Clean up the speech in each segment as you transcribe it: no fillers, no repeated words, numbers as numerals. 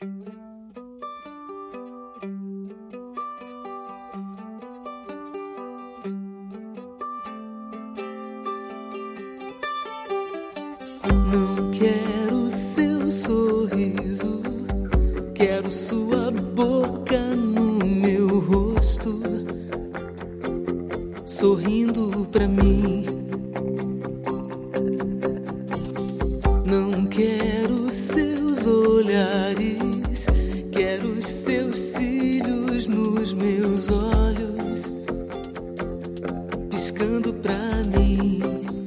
Não quero seu sorriso, quero sua boca no meu rosto, sorrindo pra mim. Não quero seus olhares, quero os seus cílios nos meus olhos, piscando pra mim.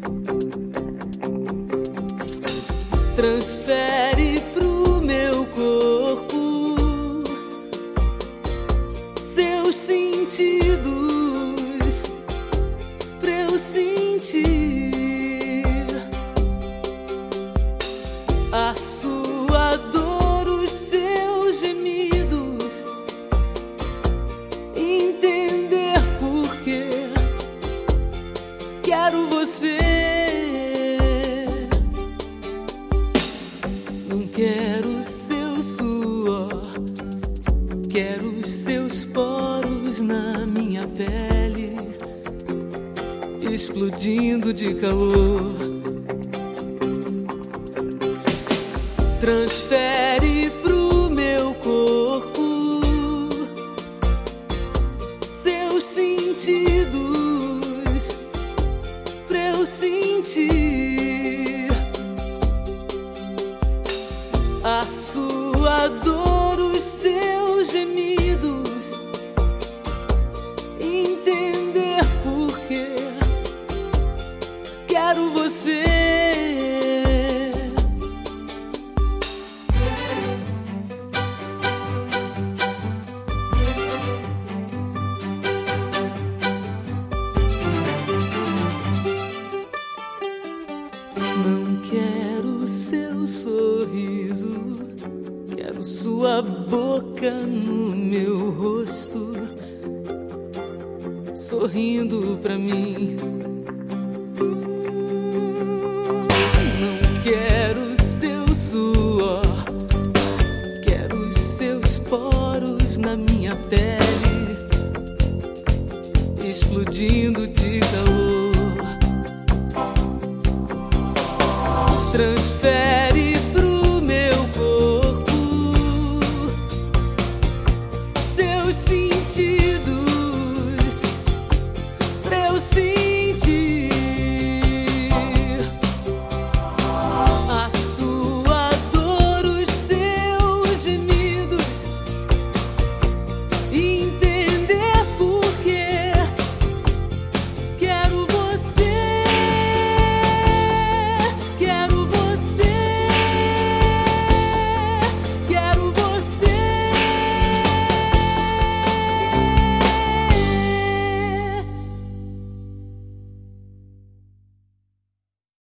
Transfere pro meu corpo seus sentidos pra eu sentir a sua dor, os seus gemidos, entender por que quero você. Não quero seu suor, quero os seus poros na minha pele, explodindo de calor. Transfere pro meu corpo seus sentidos pra eu sentir a sua dor, os seus gemidos, entender por que quero você. Não quero seu sorriso, quero sua boca no meu rosto, sorrindo pra mim. Não quero seu suor, quero os seus poros na minha pele, explodindo de calor. Transfere pro meu corpo seus sentidos pra eu sentir a sua dor, os seus gemidos.